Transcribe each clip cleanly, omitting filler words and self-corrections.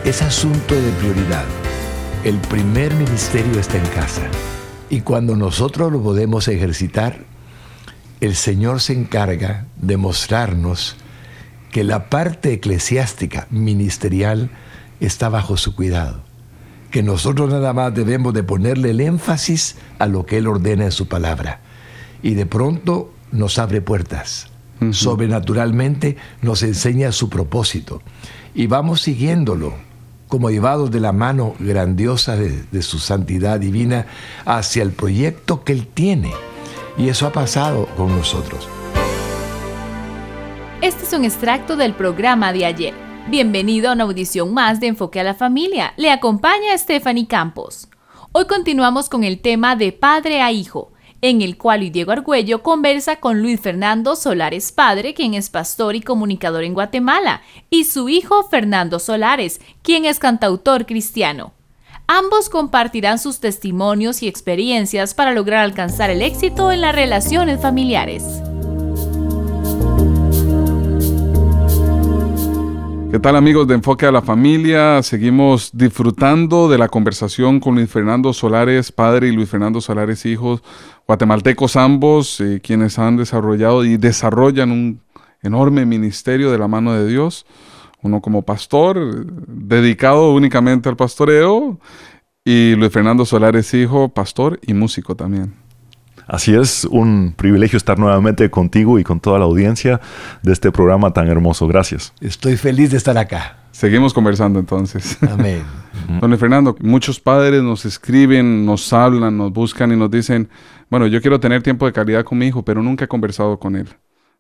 es asunto de prioridad. El primer ministerio está en casa. Y cuando nosotros lo podemos ejercitar, el Señor se encarga de mostrarnos que la parte eclesiástica, ministerial, está bajo su cuidado. Que nosotros nada más debemos de ponerle el énfasis a lo que Él ordena en su palabra. Y de pronto nos abre puertas. Sobrenaturalmente nos enseña su propósito. Y vamos siguiéndolo, como llevados de la mano grandiosa de su santidad divina hacia el proyecto que Él tiene. Y eso ha pasado con nosotros. Este es un extracto del programa de ayer. Bienvenido a una audición más de Enfoque a la Familia. Le acompaña Stephanie Campos. Hoy continuamos con el tema de padre a hijo, en el cual Luis Diego Argüello conversa con Luis Fernando Solares padre, quien es pastor y comunicador en Guatemala, y su hijo Fernando Solares, quien es cantautor cristiano. Ambos compartirán sus testimonios y experiencias para lograr alcanzar el éxito en las relaciones familiares. ¿Qué tal, amigos de Enfoque a la Familia? Seguimos disfrutando de la conversación con Luis Fernando Solares padre y Luis Fernando Solares hijo, guatemaltecos ambos, quienes han desarrollado y desarrollan un enorme ministerio de la mano de Dios. Uno como pastor, dedicado únicamente al pastoreo, y Luis Fernando Solares hijo, pastor y músico también. Así es, un privilegio estar nuevamente contigo y con toda la audiencia de este programa tan hermoso. Gracias. Estoy feliz de estar acá. Seguimos conversando entonces. Amén. Don Luis Fernando, muchos padres nos escriben, nos hablan, nos buscan y nos dicen, bueno, yo quiero tener tiempo de calidad con mi hijo, pero nunca he conversado con él.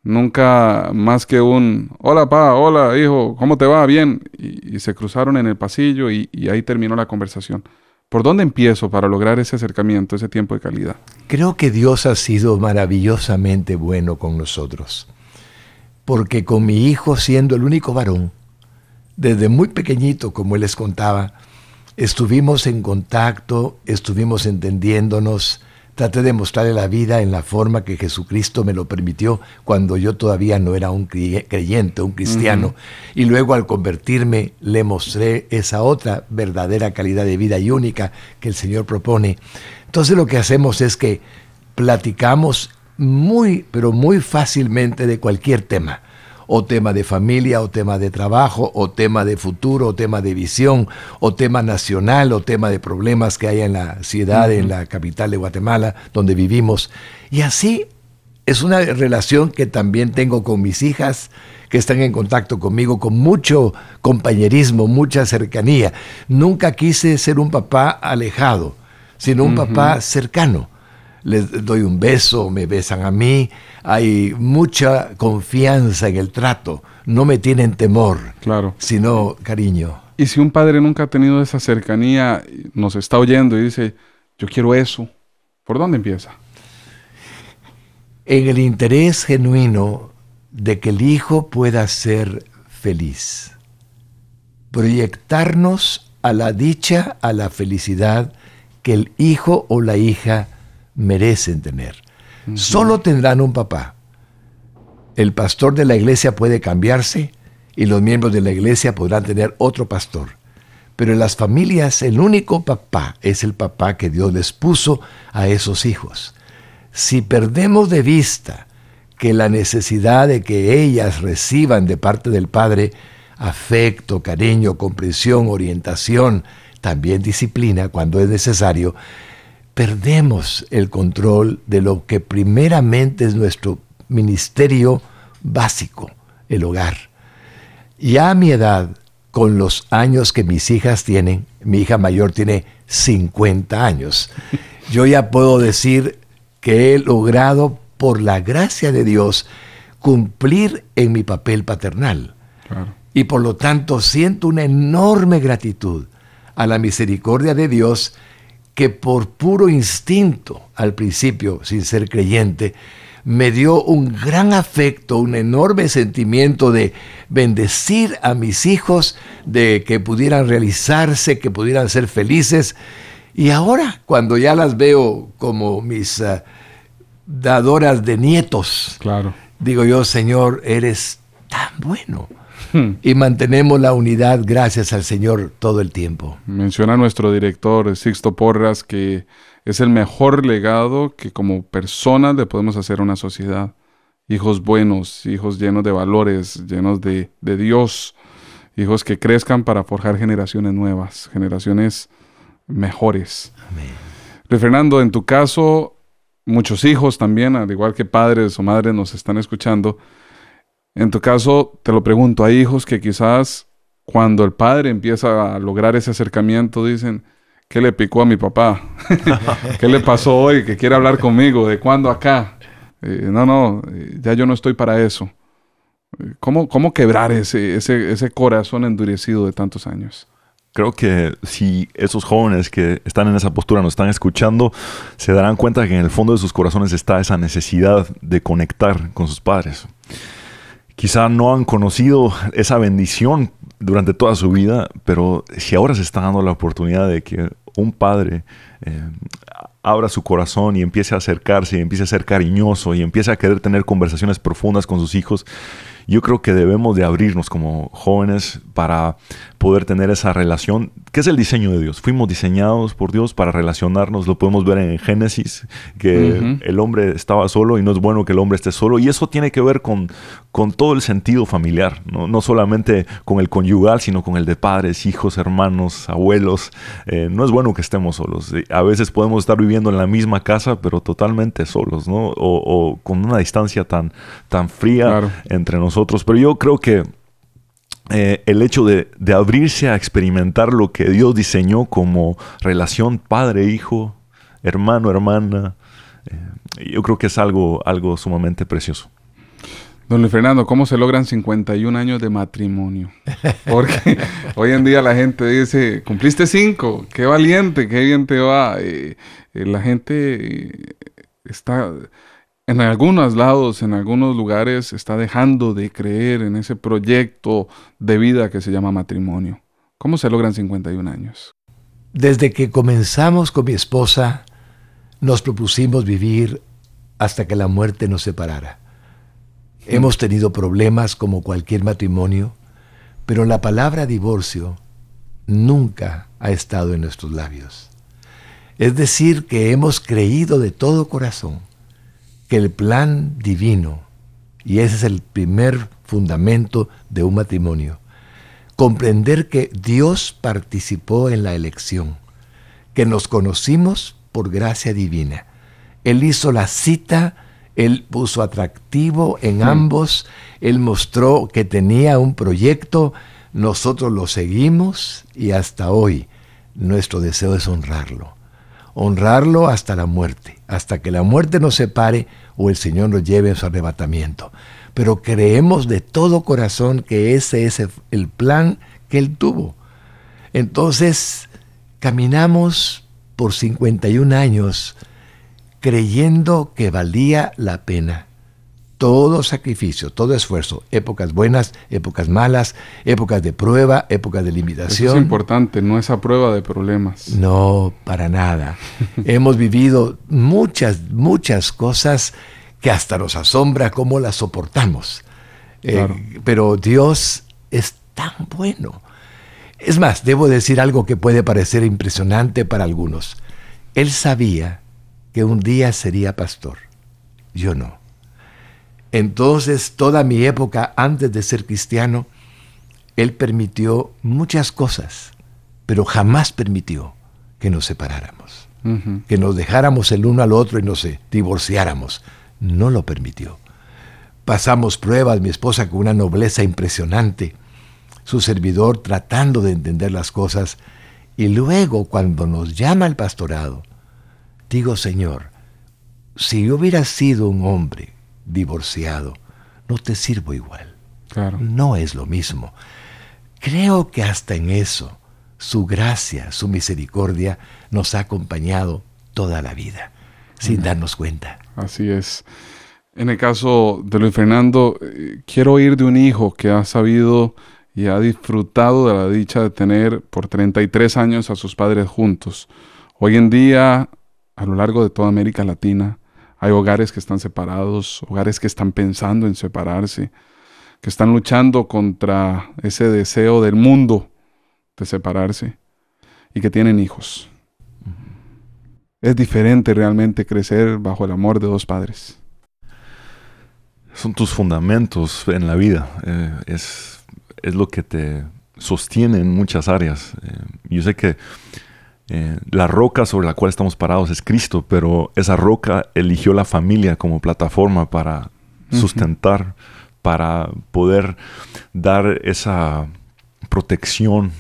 Nunca más que un, hola pa, hola hijo, ¿cómo te va? Bien. Y se cruzaron en el pasillo y ahí terminó la conversación. ¿Por dónde empiezo para lograr ese acercamiento, ese tiempo de calidad? Creo que Dios ha sido maravillosamente bueno con nosotros. Porque con mi hijo, siendo el único varón, desde muy pequeñito, como él les contaba, estuvimos en contacto, estuvimos entendiéndonos. Traté de mostrarle la vida en la forma que Jesucristo me lo permitió cuando yo todavía no era un creyente, un cristiano. Y luego al convertirme le mostré esa otra verdadera calidad de vida y única que el Señor propone. Entonces lo que hacemos es que platicamos muy, pero muy fácilmente de cualquier tema. O tema de familia, o tema de trabajo, o tema de futuro, o tema de visión, o tema nacional, o tema de problemas que hay en la ciudad, en la capital de Guatemala, donde vivimos. Y así es una relación que también tengo con mis hijas, que están en contacto conmigo, con mucho compañerismo, mucha cercanía. Nunca quise ser un papá alejado, sino un papá cercano. Les doy un beso, me besan a mí, hay mucha confianza en el trato, no me tienen temor, claro, sino cariño. Y si un padre nunca ha tenido esa cercanía, nos está oyendo y dice, yo quiero eso, ¿por dónde empieza? En el interés genuino de que el hijo pueda ser feliz, proyectarnos a la dicha, a la felicidad que el hijo o la hija merecen tener. Solo tendrán un papá. El pastor de la iglesia puede cambiarse y los miembros de la iglesia podrán tener otro pastor. Pero en las familias el único papá es el papá que Dios les puso a esos hijos. Si perdemos de vista que la necesidad de que ellas reciban de parte del Padre afecto, cariño, comprensión, orientación, también disciplina cuando es necesario, perdemos el control de lo que primeramente es nuestro ministerio básico, el hogar. Ya a mi edad, con los años que mis hijas tienen, mi hija mayor tiene 50 años, yo ya puedo decir que he logrado, por la gracia de Dios, cumplir en mi papel paternal. Claro. Y por lo tanto siento una enorme gratitud a la misericordia de Dios, que por puro instinto, al principio, sin ser creyente, me dio un gran afecto, un enorme sentimiento de bendecir a mis hijos, de que pudieran realizarse, que pudieran ser felices. Y ahora, cuando ya las veo como mis dadoras de nietos, claro, digo yo, Señor, eres tan bueno. y mantenemos la unidad gracias al Señor todo el tiempo. Menciona nuestro director Sixto Porras que es el mejor legado que como personas le podemos hacer a una sociedad. Hijos buenos, hijos llenos de valores, llenos de Dios, hijos que crezcan para forjar generaciones nuevas, generaciones mejores. Amén. Luis Fernando, en tu caso, muchos hijos también, al igual que padres o madres nos están escuchando. En tu caso, te lo pregunto, hay hijos que quizás cuando el padre empieza a lograr ese acercamiento dicen, ¿qué le picó a mi papá? ¿Qué le pasó hoy? Que quiere hablar conmigo. ¿De cuándo acá? Ya yo no estoy para eso. ¿Cómo quebrar ese corazón endurecido de tantos años? Creo que si esos jóvenes que están en esa postura nos están escuchando, se darán cuenta que en el fondo de sus corazones está esa necesidad de conectar con sus padres. Quizá no han conocido esa bendición durante toda su vida, pero si ahora se está dando la oportunidad de que un padre abra su corazón y empiece a acercarse, y empiece a ser cariñoso y empiece a querer tener conversaciones profundas con sus hijos, yo creo que debemos de abrirnos como jóvenes para poder tener esa relación, que es el diseño de Dios. Fuimos diseñados por Dios para relacionarnos, lo podemos ver en Génesis, que el hombre estaba solo y no es bueno que el hombre esté solo, y eso tiene que ver con todo el sentido familiar, no solamente con el conyugal, sino con el de padres, hijos, hermanos, abuelos. No es bueno que estemos solos. A veces podemos estar viviendo en la misma casa, pero totalmente solos, ¿no? O con una distancia tan fría, claro, entre nosotros. Pero yo creo que el hecho de abrirse a experimentar lo que Dios diseñó como relación padre-hijo, hermano-hermana, yo creo que es algo sumamente precioso. Don Luis Fernando, ¿cómo se logran 51 años de matrimonio? Porque hoy en día la gente dice, cumpliste 5, qué valiente, qué bien te va. La gente está, en algunos lados, en algunos lugares, está dejando de creer en ese proyecto de vida que se llama matrimonio. ¿Cómo se logran 51 años? Desde que comenzamos con mi esposa, nos propusimos vivir hasta que la muerte nos separara. Hemos tenido problemas como cualquier matrimonio, pero la palabra divorcio nunca ha estado en nuestros labios. Es decir, que hemos creído de todo corazón que el plan divino, y ese es el primer fundamento de un matrimonio, comprender que Dios participó en la elección, que nos conocimos por gracia divina. Él hizo la cita, Él puso atractivo en ambos, Él mostró que tenía un proyecto, nosotros lo seguimos y hasta hoy nuestro deseo es honrarlo hasta la muerte, hasta que la muerte nos separe o el Señor nos lleve en su arrebatamiento. Pero creemos de todo corazón que ese es el plan que Él tuvo. Entonces, caminamos por 51 años creyendo que valía la pena todo sacrificio, todo esfuerzo, épocas buenas, épocas malas, épocas de prueba, épocas de limitación. Eso es importante, no esa prueba de problemas. No, para nada. Hemos vivido muchas cosas que hasta nos asombra cómo las soportamos. Claro. Pero Dios es tan bueno. Es más, debo decir algo que puede parecer impresionante para algunos. Él sabía que un día sería pastor. Yo no. Entonces, toda mi época antes de ser cristiano, Él permitió muchas cosas, pero jamás permitió que nos separáramos, que nos dejáramos el uno al otro y nos divorciáramos. No lo permitió. Pasamos pruebas, mi esposa con una nobleza impresionante, su servidor tratando de entender las cosas, y luego cuando nos llama al pastorado, digo, Señor, si yo hubiera sido un hombre divorciado, no te sirvo igual. Claro. No es lo mismo. Creo que hasta en eso, su gracia, su misericordia, nos ha acompañado toda la vida, sin darnos cuenta. Así es. En el caso de Luis Fernando, quiero oír de un hijo que ha sabido y ha disfrutado de la dicha de tener por 33 años a sus padres juntos. Hoy en día, a lo largo de toda América Latina, hay hogares que están separados, hogares que están pensando en separarse. que están luchando contra ese deseo del mundo de separarse y que tienen hijos. Es diferente realmente crecer bajo el amor de dos padres. Son tus fundamentos en la vida. Es lo que te sostiene en muchas áreas. Yo sé que la roca sobre la cual estamos parados es Cristo, pero esa roca eligió la familia como plataforma para sustentar, para poder dar esa protección,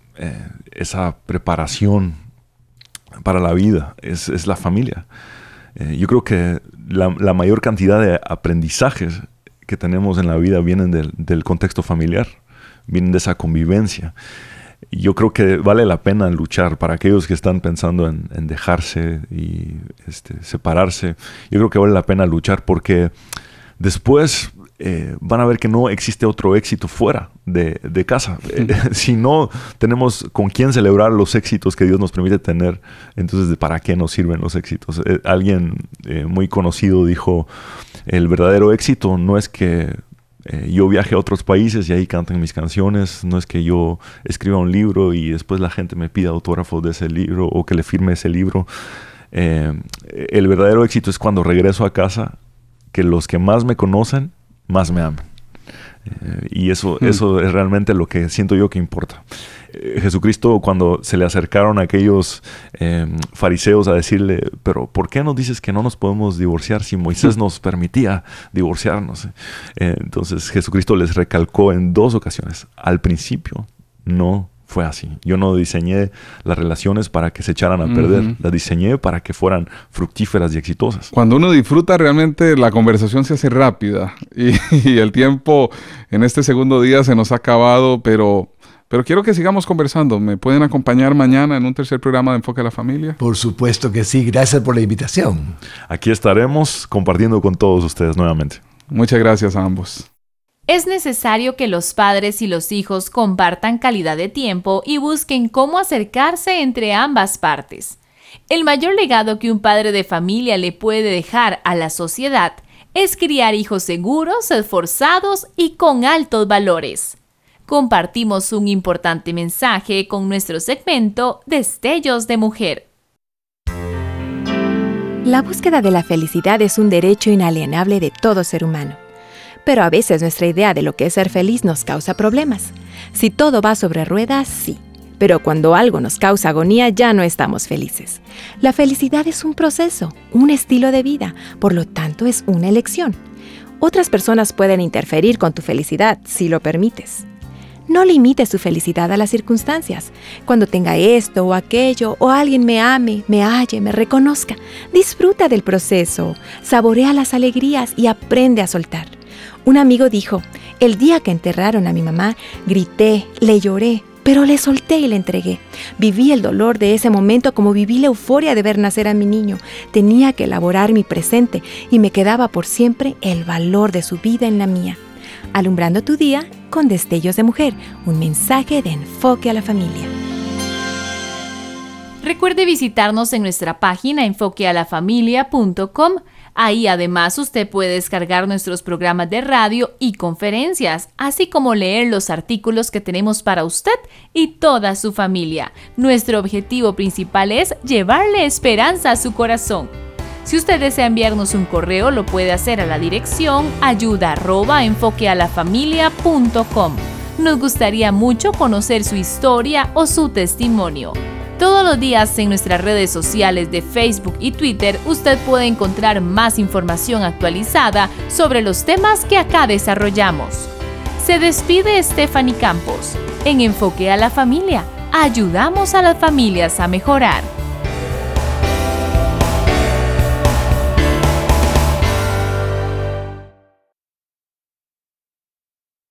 esa preparación para la vida. Es la familia. Yo creo que la mayor cantidad de aprendizajes que tenemos en la vida vienen del contexto familiar, vienen de esa convivencia. Yo creo que vale la pena luchar para aquellos que están pensando en dejarse y separarse. Yo creo que vale la pena luchar porque después van a ver que no existe otro éxito fuera de casa. Si no tenemos con quién celebrar los éxitos que Dios nos permite tener, entonces ¿para qué nos sirven los éxitos? Alguien muy conocido dijo, el verdadero éxito no es que yo viaje a otros países y ahí canten mis canciones, no es que yo escriba un libro y después la gente me pida autógrafos de ese libro o que le firme ese libro. El verdadero éxito es cuando regreso a casa, que los que más me conocen más me aman. Y eso es realmente lo que siento yo que importa. Jesucristo, cuando se le acercaron a aquellos fariseos a decirle, pero ¿por qué nos dices que no nos podemos divorciar si Moisés nos permitía divorciarnos? Entonces Jesucristo les recalcó en 2 ocasiones, al principio no fue así. Yo no diseñé las relaciones para que se echaran a perder. Las diseñé para que fueran fructíferas y exitosas. Cuando uno disfruta, realmente la conversación se hace rápida. Y el tiempo en este segundo día se nos ha acabado, pero quiero que sigamos conversando. ¿Me pueden acompañar mañana en un tercer programa de Enfoque a la Familia? Por supuesto que sí. Gracias por la invitación. Aquí estaremos compartiendo con todos ustedes nuevamente. Muchas gracias a ambos. Es necesario que los padres y los hijos compartan calidad de tiempo y busquen cómo acercarse entre ambas partes. El mayor legado que un padre de familia le puede dejar a la sociedad es criar hijos seguros, esforzados y con altos valores. Compartimos un importante mensaje con nuestro segmento Destellos de Mujer. La búsqueda de la felicidad es un derecho inalienable de todo ser humano. Pero a veces nuestra idea de lo que es ser feliz nos causa problemas. Si todo va sobre ruedas, sí. Pero cuando algo nos causa agonía, ya no estamos felices. La felicidad es un proceso, un estilo de vida, por lo tanto es una elección. Otras personas pueden interferir con tu felicidad si lo permites. No limites tu felicidad a las circunstancias. Cuando tenga esto o aquello, o alguien me ame, me halle, me reconozca, disfruta del proceso, saborea las alegrías y aprende a soltar. Un amigo dijo, el día que enterraron a mi mamá, grité, le lloré, pero le solté y le entregué. Viví el dolor de ese momento como viví la euforia de ver nacer a mi niño. Tenía que elaborar mi presente y me quedaba por siempre el valor de su vida en la mía. Alumbrando tu día con Destellos de Mujer, un mensaje de enfoque a la familia. Recuerde visitarnos en nuestra página enfoquealafamilia.com. Ahí además usted puede descargar nuestros programas de radio y conferencias, así como leer los artículos que tenemos para usted y toda su familia. Nuestro objetivo principal es llevarle esperanza a su corazón. Si usted desea enviarnos un correo, lo puede hacer a la dirección ayuda@enfoquealafamilia.com. Nos gustaría mucho conocer su historia o su testimonio. Todos los días en nuestras redes sociales de Facebook y Twitter usted puede encontrar más información actualizada sobre los temas que acá desarrollamos. Se despide Stephanie Campos. En Enfoque a la Familia, ayudamos a las familias a mejorar.